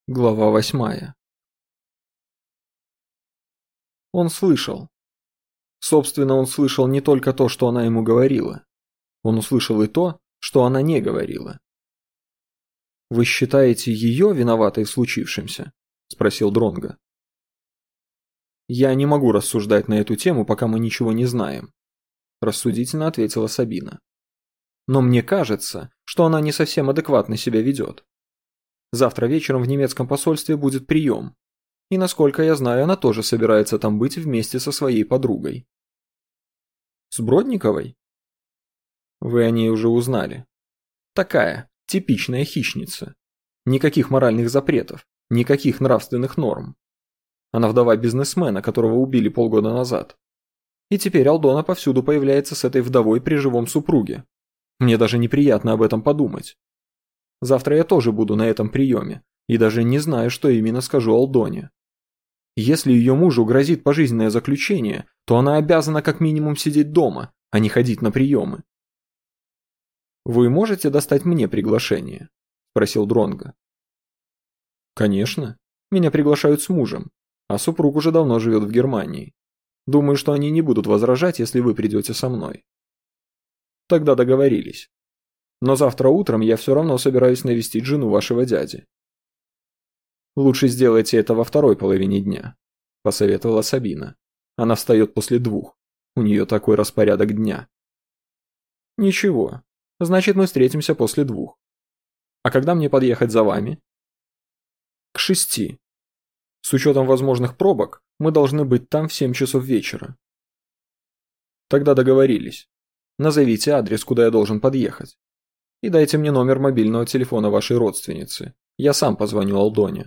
Глава 8. Он слышал. Собственно, он слышал не только то, что она ему говорила. Он услышал и то, что она не говорила. «Вы считаете ее виноватой в случившемся?» – спросил Дронго. «Я не могу рассуждать на эту тему, пока мы ничего не знаем», – рассудительно ответила Сабина. «Но мне кажется, что она не совсем адекватно себя ведет. Завтра вечером в немецком посольстве будет прием. И, насколько я знаю, она тоже собирается там быть вместе со своей подругой». «С Бродниковой?» «Вы о ней уже узнали. Такая, типичная хищница. Никаких моральных запретов, никаких нравственных норм. Она вдова бизнесмена, которого убили полгода назад. И теперь Алдона повсюду появляется с этой вдовой при живом супруге. Мне даже неприятно об этом подумать. Завтра я тоже буду на этом приеме, и даже не знаю, что именно скажу Алдоне. Если ее мужу грозит пожизненное заключение, то она обязана как минимум сидеть дома, а не ходить на приемы. «Вы можете достать мне приглашение?» – спросил Дронго. «Конечно. Меня приглашают с мужем, а супруг уже давно живет в Германии. Думаю, что они не будут возражать, если вы придете со мной». «Тогда договорились. Но завтра утром я все равно собираюсь навестить жену вашего дяди». «Лучше сделайте это во второй половине дня», – посоветовала Сабина. «Она встает после 2. У нее такой распорядок дня». «Ничего. Значит, мы встретимся после 2. А когда мне подъехать за вами?» «К 6. С учетом возможных пробок, мы должны быть там в 7 часов вечера». «Тогда договорились. Назовите адрес, куда я должен подъехать. И дайте мне номер мобильного телефона вашей родственницы. Я сам позвоню Алдоне».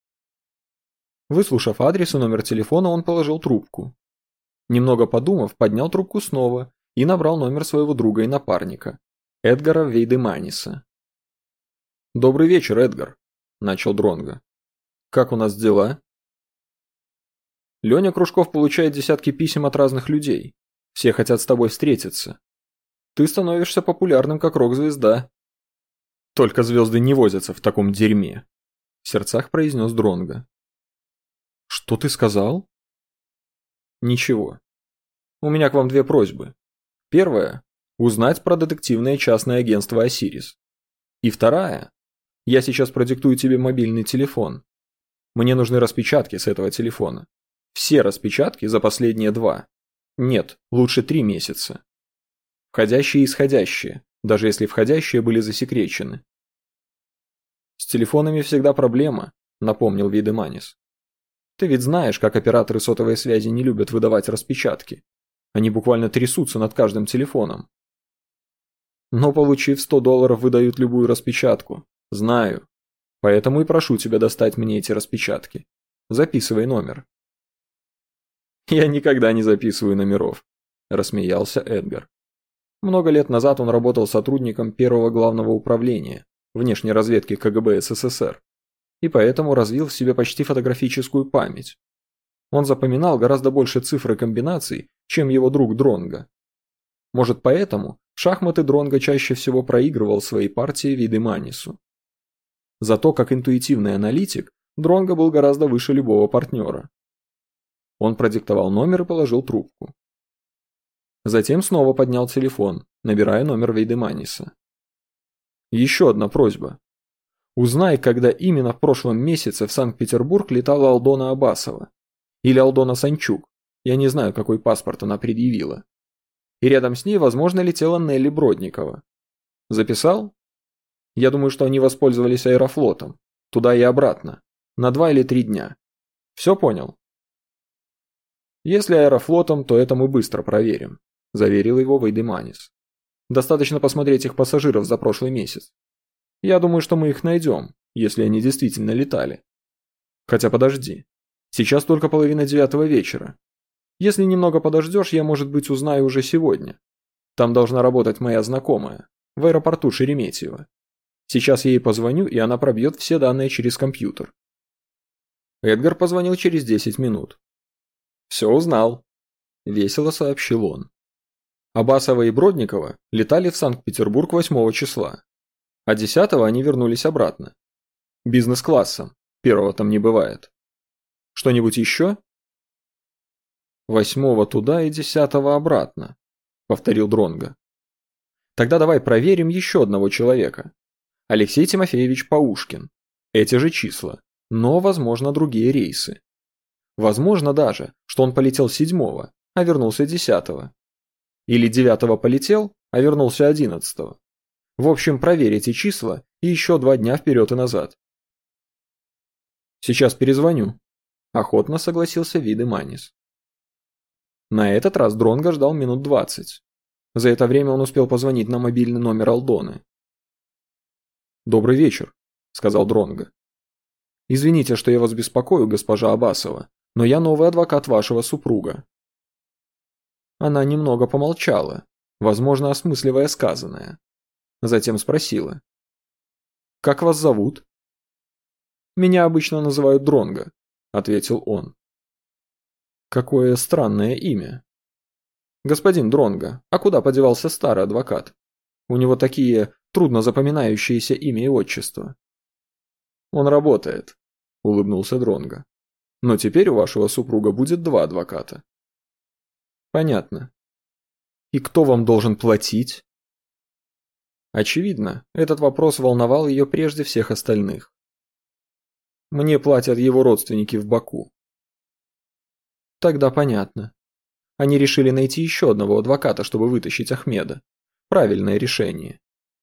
Выслушав адрес и номер телефона, он положил трубку. Немного подумав, поднял трубку снова и набрал номер своего друга и напарника, Эдгара Вейдеманиса. «Добрый вечер, Эдгар», – начал Дронго. «Как у нас дела?» «Леня Кружков получает десятки писем от разных людей. Все хотят с тобой встретиться. Ты становишься популярным, как рок-звезда». «Только звезды не возятся в таком дерьме», – в сердцах произнес Дронго. «Что ты сказал?» «Ничего. У меня к вам 2 просьбы. Первая – узнать про детективное частное агентство «Осирис». И вторая – я сейчас продиктую тебе мобильный телефон. Мне нужны распечатки с этого телефона. Все распечатки за последние 2. Нет, лучше 3 месяца. Входящие и исходящие, даже если входящие были засекречены». «С телефонами всегда проблема», – напомнил Вейдеманис. «Ты ведь знаешь, как операторы сотовой связи не любят выдавать распечатки. Они буквально трясутся над каждым телефоном». «Но, получив $100, выдают любую распечатку. Знаю. Поэтому и прошу тебя достать мне эти распечатки. Записывай номер». «Я никогда не записываю номеров», – рассмеялся Эдгар. Много лет назад он работал сотрудником первого главного управления внешней разведки КГБ СССР. И поэтому развил в себе почти фотографическую память. Он запоминал гораздо больше цифр и комбинаций, чем его друг Дронго. Может, поэтому в шахматы Дронго чаще всего проигрывал свои партии Вейдеманису. Зато как интуитивный аналитик Дронго был гораздо выше любого партнера. Он продиктовал номер и положил трубку. Затем снова поднял телефон, набирая номер Вейдеманиса. «Еще одна просьба. Узнай, когда именно в прошлом месяце в Санкт-Петербург летала Алдона Абасова. Или Алдона Санчук. Я не знаю, какой паспорт она предъявила. И рядом с ней, возможно, летела Нелли Бродникова. Записал? Я думаю, что они воспользовались аэрофлотом. Туда и обратно. На 2 или 3 дня. Все понял?» «Если аэрофлотом, то это мы быстро проверим», – заверил его Вейдеманис. «Достаточно посмотреть их пассажиров за прошлый месяц. Я думаю, что мы их найдем, если они действительно летали. Хотя подожди. Сейчас только 8:30 вечера. Если немного подождешь, я, может быть, узнаю уже сегодня. Там должна работать моя знакомая, в аэропорту Шереметьево. Сейчас я ей позвоню, и она пробьет все данные через компьютер». Эдгар позвонил через 10 минут. «Все узнал», – весело сообщил он. Абасова и Бродникова летали в Санкт-Петербург 8 числа. А 10-го они вернулись обратно. Бизнес-классом, Первого там не бывает. Что-нибудь еще? 8 туда и 10 обратно, повторил Дронго. Тогда давай проверим еще одного человека. Алексей Тимофеевич Паушкин. Эти же числа, но, возможно, другие рейсы. Возможно даже, что он полетел 7, а вернулся 10. Или 9 полетел, а вернулся 11. В общем, проверь эти числа и еще 2 дня вперед и назад. Сейчас перезвоню. Охотно согласился Видеманис. На этот раз Дронго ждал минут 20. За это время он успел позвонить на мобильный номер Алдоны. «Добрый вечер», — сказал Дронго. «Извините, что я вас беспокою, госпожа Абасова, но я новый адвокат вашего супруга». Она немного помолчала, возможно, осмысливая сказанное. Затем спросила. «Как вас зовут?» «Меня обычно называют Дронго», — ответил он. «Какое странное имя». «Господин Дронго, а куда подевался старый адвокат? У него такие трудно запоминающиеся имя и отчество». «Он работает», — улыбнулся Дронго. «Но теперь у вашего супруга будет 2 адвоката». «Понятно. И кто вам должен платить?» Очевидно, этот вопрос волновал ее прежде всех остальных. «Мне платят его родственники в Баку». «Тогда понятно. Они решили найти еще одного адвоката, чтобы вытащить Ахмеда. Правильное решение».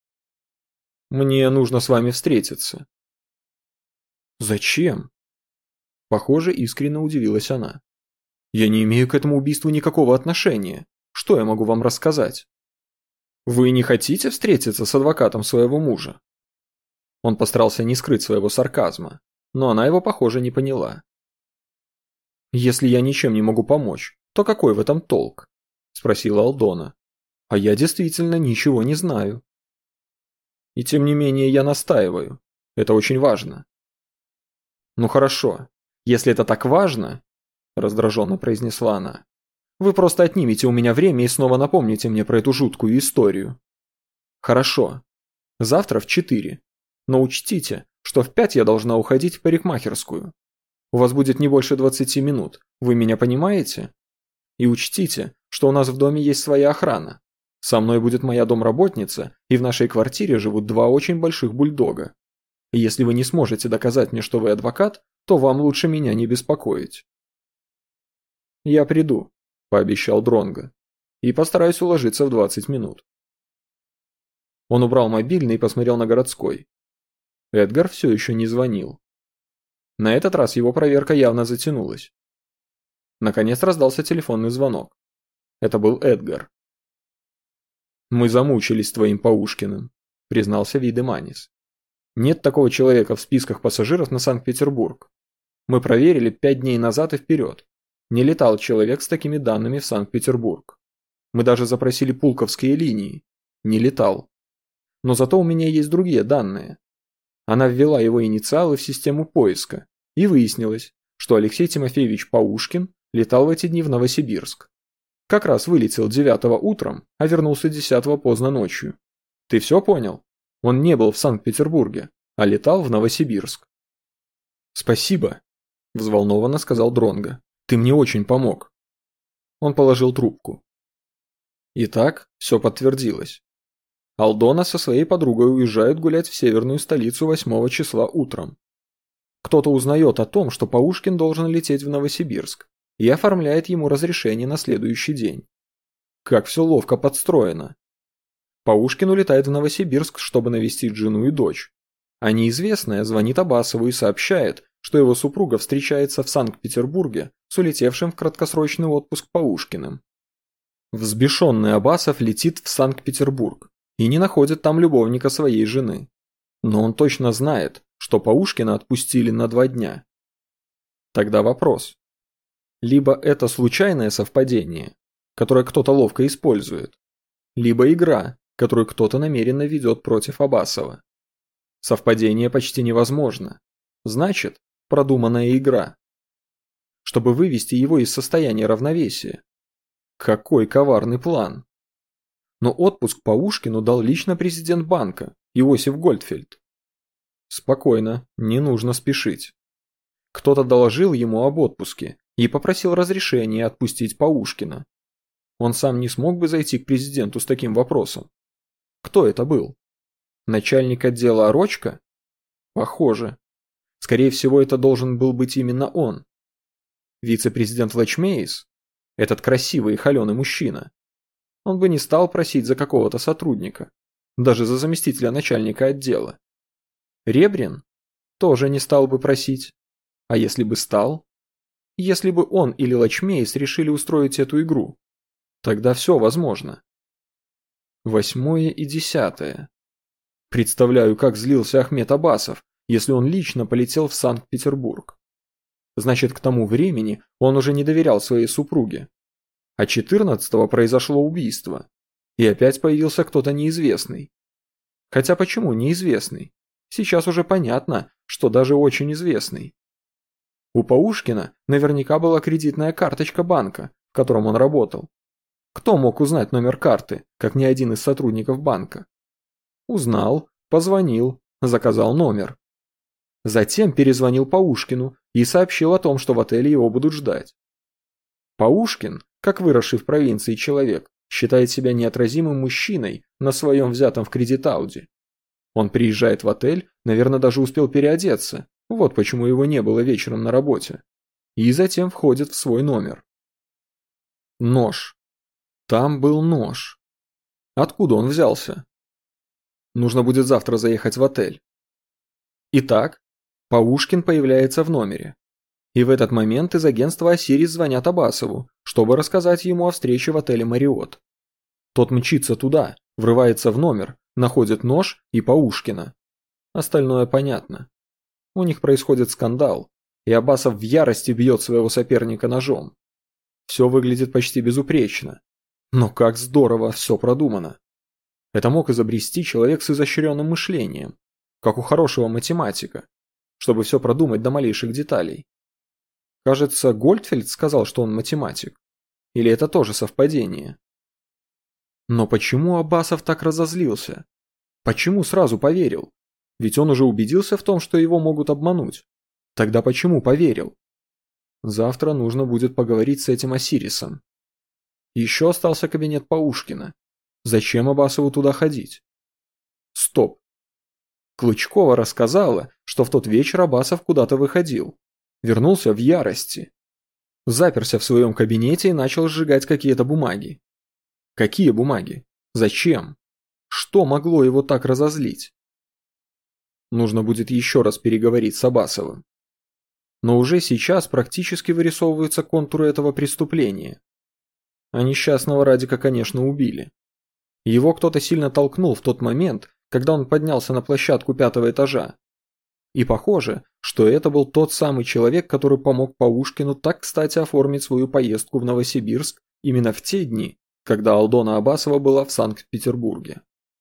«Мне нужно с вами встретиться». «Зачем?» Похоже, искренне удивилась она. «Я не имею к этому убийству никакого отношения. Что я могу вам рассказать?» «Вы не хотите встретиться с адвокатом своего мужа?» Он постарался не скрыть своего сарказма, но она его, похоже, не поняла. «Если я ничем не могу помочь, то какой в этом толк?» – спросила Алдона. «А я действительно ничего не знаю». «И тем не менее я настаиваю. Это очень важно». «Ну хорошо, если это так важно», – раздраженно произнесла она, – «вы просто отнимете у меня время и снова напомните мне про эту жуткую историю». «Хорошо. Завтра в 4. Но учтите, что в 5 я должна уходить в парикмахерскую. У вас будет не больше 20 минут, вы меня понимаете? И учтите, что у нас в доме есть своя охрана. Со мной будет моя домработница, и в нашей квартире живут 2 очень больших бульдога. И если вы не сможете доказать мне, что вы адвокат, то вам лучше меня не беспокоить». «Я приду», – пообещал Дронго, – «и постараюсь уложиться в 20 минут». Он убрал мобильный и посмотрел на городской. Эдгар все еще не звонил. На этот раз его проверка явно затянулась. Наконец раздался телефонный звонок. Это был Эдгар. «Мы замучились твоим Паушкиным», – признался Видеманис. «Нет такого человека в списках пассажиров на Санкт-Петербург. Мы проверили 5 дней назад и вперед. Не летал человек с такими данными в Санкт-Петербург. Мы даже запросили пулковские линии. Не летал. Но зато у меня есть другие данные». Она ввела его инициалы в систему поиска, и выяснилось, что Алексей Тимофеевич Паушкин летал в эти дни в Новосибирск. Как раз вылетел 9 утром, а вернулся 10 поздно ночью. Ты все понял? Он не был в Санкт-Петербурге, а летал в Новосибирск. «Спасибо», – взволнованно сказал Дронго. «Ты мне очень помог». Он положил трубку. Итак, все подтвердилось. Алдона со своей подругой уезжают гулять в северную столицу 8 числа утром. Кто-то узнает о том, что Паушкин должен лететь в Новосибирск, и оформляет ему разрешение на следующий день. Как все ловко подстроено. Паушкин улетает в Новосибирск, чтобы навестить жену и дочь. А неизвестная звонит Абасову и сообщает, что его супруга встречается в Санкт-Петербурге с улетевшим в краткосрочный отпуск Паушкиным. Взбешенный Абасов летит в Санкт-Петербург и не находит там любовника своей жены. Но он точно знает, что Паушкина отпустили на 2 дня. Тогда вопрос. Либо это случайное совпадение, которое кто-то ловко использует, либо игра, которую кто-то намеренно ведет против Абасова. Совпадение почти невозможно. Значит, продуманная игра. Чтобы вывести его из состояния равновесия. Какой коварный план. Но отпуск Паушкину дал лично президент банка, Иосиф Гольдфельд. Спокойно, не нужно спешить. Кто-то доложил ему об отпуске и попросил разрешения отпустить Паушкина. Он сам не смог бы зайти к президенту с таким вопросом. Кто это был? Начальник отдела Орочка? Похоже. Скорее всего, это должен был быть именно он. Вице-президент Лэчмейс? Этот красивый и холеный мужчина. Он бы не стал просить за какого-то сотрудника, даже за заместителя начальника отдела. Ребрин? Тоже не стал бы просить. А если бы стал? Если бы он или Лэчмейс решили устроить эту игру, тогда все возможно. 8 и 10. Представляю, как злился Ахмед Аббасов, если он лично полетел в Санкт-Петербург. Значит, к тому времени он уже не доверял своей супруге. А 14-го произошло убийство. И опять появился кто-то неизвестный. Хотя почему неизвестный? Сейчас уже понятно, что даже очень известный. У Паушкина наверняка была кредитная карточка банка, в котором он работал. Кто мог узнать номер карты, как ни один из сотрудников банка? Узнал, позвонил, заказал номер. Затем перезвонил Паушкину и сообщил о том, что в отеле его будут ждать. Паушкин, как выросший в провинции человек, считает себя неотразимым мужчиной на своем взятом в кредит Ауди. Он приезжает в отель, наверное, даже успел переодеться, вот почему его не было вечером на работе. И затем входит в свой номер. Нож. Там был нож. Откуда он взялся? Нужно будет завтра заехать в отель. Итак, Паушкин появляется в номере. И в этот момент из агентства «Осирис» звонят Аббасову, чтобы рассказать ему о встрече в отеле «Мариот». Тот мчится туда, врывается в номер, находит нож и Паушкина. Остальное понятно. У них происходит скандал, и Аббасов в ярости бьет своего соперника ножом. Все выглядит почти безупречно. Но как здорово все продумано. Это мог изобрести человек с изощренным мышлением, как у хорошего математика, чтобы все продумать до малейших деталей. Кажется, Гольдфельд сказал, что он математик. Или это тоже совпадение? Но почему Аббасов так разозлился? Почему сразу поверил? Ведь он уже убедился в том, что его могут обмануть. Тогда почему поверил? Завтра нужно будет поговорить с этим Осирисом. Еще остался кабинет Паушкина. Зачем Аббасову туда ходить? Стоп. Клычкова рассказала, что в тот вечер Аббасов куда-то выходил. Вернулся в ярости. Заперся в своем кабинете и начал сжигать какие-то бумаги. Какие бумаги? Зачем? Что могло его так разозлить? Нужно будет еще раз переговорить с Аббасовым. Но уже сейчас практически вырисовываются контуры этого преступления. А несчастного Радика, конечно, убили. Его кто-то сильно толкнул в тот момент, когда он поднялся на площадку 5-го этажа. И похоже, что это был тот самый человек, который помог Паушкину так кстати оформить свою поездку в Новосибирск именно в те дни, когда Алдона Аббасова была в Санкт-Петербурге.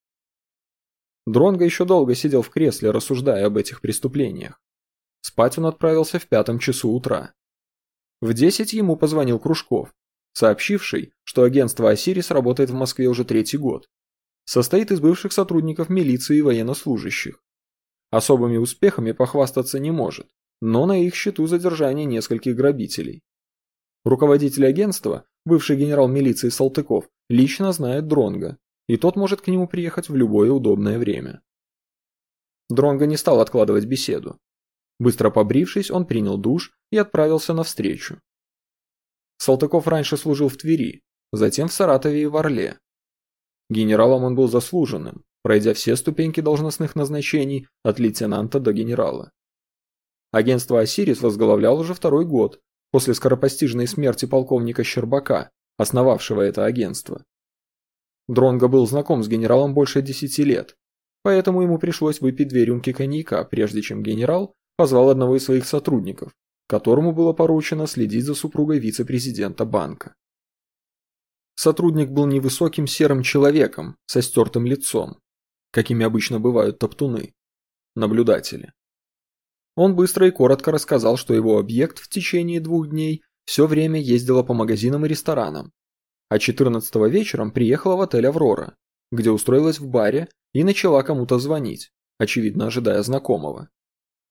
Дронго еще долго сидел в кресле, рассуждая об этих преступлениях. Спать он отправился в 5 часу утра. В 10 ему позвонил Кружков, сообщивший, что агентство «Осирис» работает в Москве уже 3-й год. Состоит из бывших сотрудников милиции и военнослужащих. Особыми успехами похвастаться не может, но на их счету задержание нескольких грабителей. Руководитель агентства, бывший генерал милиции Салтыков, лично знает Дронго, и тот может к нему приехать в любое удобное время. Дронго не стал откладывать беседу. Быстро побрившись, он принял душ и отправился навстречу. Салтыков раньше служил в Твери, затем в Саратове и в Орле. Генералом он был заслуженным, пройдя все ступеньки должностных назначений от лейтенанта до генерала. Агентство «Осирис» возглавлял уже 2-й год, после скоропостижной смерти полковника Щербака, основавшего это агентство. Дронго был знаком с генералом больше 10 лет, поэтому ему пришлось выпить 2 рюмки коньяка, прежде чем генерал позвал одного из своих сотрудников, которому было поручено следить за супругой вице-президента банка. Сотрудник был невысоким серым человеком со стертым лицом, какими обычно бывают топтуны, наблюдатели. Он быстро и коротко рассказал, что его объект в течение 2 дней все время ездила по магазинам и ресторанам, а 14-го вечером приехала в отель «Аврора», где устроилась в баре и начала кому-то звонить, очевидно ожидая знакомого.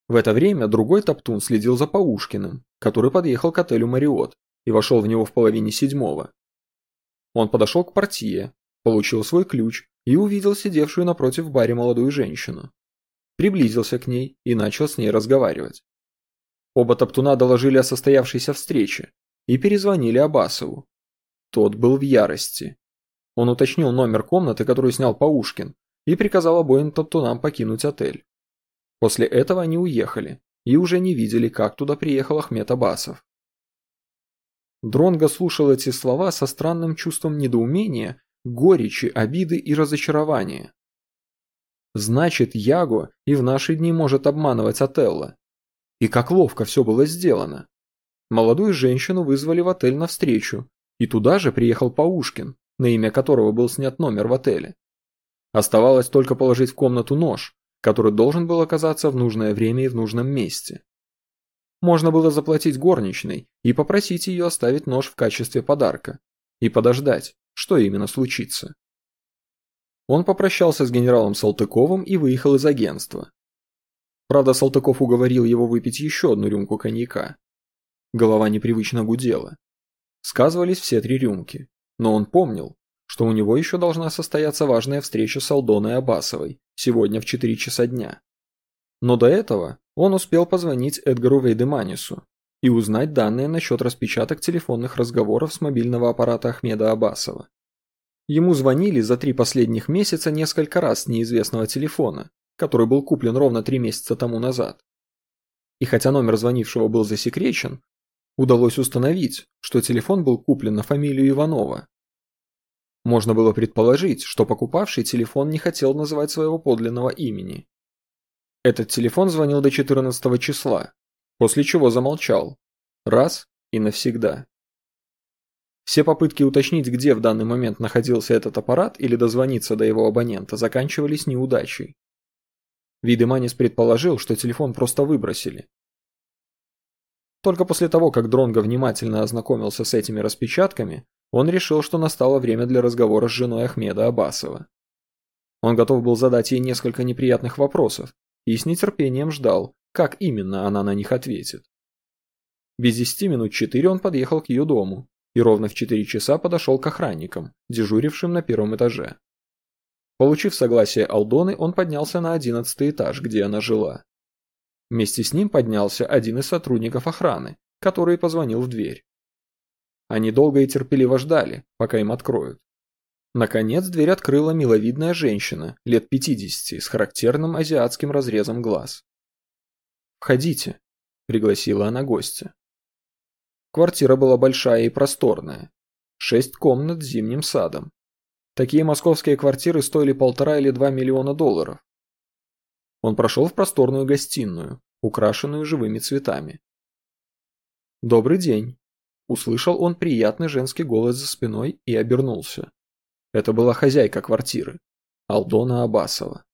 В это время другой топтун следил за Паушкиным, который подъехал к отелю «Мариот» и вошел в него в половине седьмого. Он подошел к портье, получил свой ключ и увидел сидевшую напротив в баре молодую женщину. Приблизился к ней и начал с ней разговаривать. Оба топтуна доложили о состоявшейся встрече и перезвонили Аббасову. Тот был в ярости. Он уточнил номер комнаты, которую снял Паушкин, и приказал обоим топтунам покинуть отель. После этого они уехали и уже не видели, как туда приехал Ахмед Аббасов. Дронго слушал эти слова со странным чувством недоумения, горечи, обиды и разочарования. Значит, Яго и в наши дни может обманывать Отелло. И как ловко все было сделано. Молодую женщину вызвали в отель навстречу, и туда же приехал Паушкин, на имя которого был снят номер в отеле. Оставалось только положить в комнату нож, который должен был оказаться в нужное время и в нужном месте. Можно было заплатить горничной и попросить ее оставить нож в качестве подарка и подождать, что именно случится. Он попрощался с генералом Салтыковым и выехал из агентства. Правда, Салтыков уговорил его выпить еще одну рюмку коньяка. Голова непривычно гудела. Сказывались все 3 рюмки, но он помнил, что у него еще должна состояться важная встреча с Алдоной Аббасовой сегодня в 4 часа дня. Но до этого он успел позвонить Эдгару Вейдеманису и узнать данные насчет распечаток телефонных разговоров с мобильного аппарата Ахмеда Аббасова. Ему звонили за 3 последних месяца несколько раз с неизвестного телефона, который был куплен ровно 3 месяца тому назад. И хотя номер звонившего был засекречен, удалось установить, что телефон был куплен на фамилию Иванова. Можно было предположить, что покупавший телефон не хотел называть своего подлинного имени. Этот телефон звонил до 14 числа, после чего замолчал. Раз и навсегда. Все попытки уточнить, где в данный момент находился этот аппарат или дозвониться до его абонента, заканчивались неудачей. Вейдеманис предположил, что телефон просто выбросили. Только после того, как Дронго внимательно ознакомился с этими распечатками, он решил, что настало время для разговора с женой Ахмеда Аббасова. Он готов был задать ей несколько неприятных вопросов и с нетерпением ждал, как именно она на них ответит. Без 10 минут 4 он подъехал к ее дому и ровно в 4 часа подошел к охранникам, дежурившим на 1-м этаже. Получив согласие Алдоны, он поднялся на 11-й этаж, где она жила. Вместе с ним поднялся один из сотрудников охраны, который позвонил в дверь. Они долго и терпеливо ждали, пока им откроют. Наконец дверь открыла миловидная женщина, лет 50, с характерным азиатским разрезом глаз. «Входите», — пригласила она гостя. Квартира была большая и просторная. 6 комнат с зимним садом. Такие московские квартиры стоили 1,5 или 2 миллиона долларов. Он прошел в просторную гостиную, украшенную живыми цветами. «Добрый день», — услышал он приятный женский голос за спиной и обернулся. Это была хозяйка квартиры, Алдона Аббасова.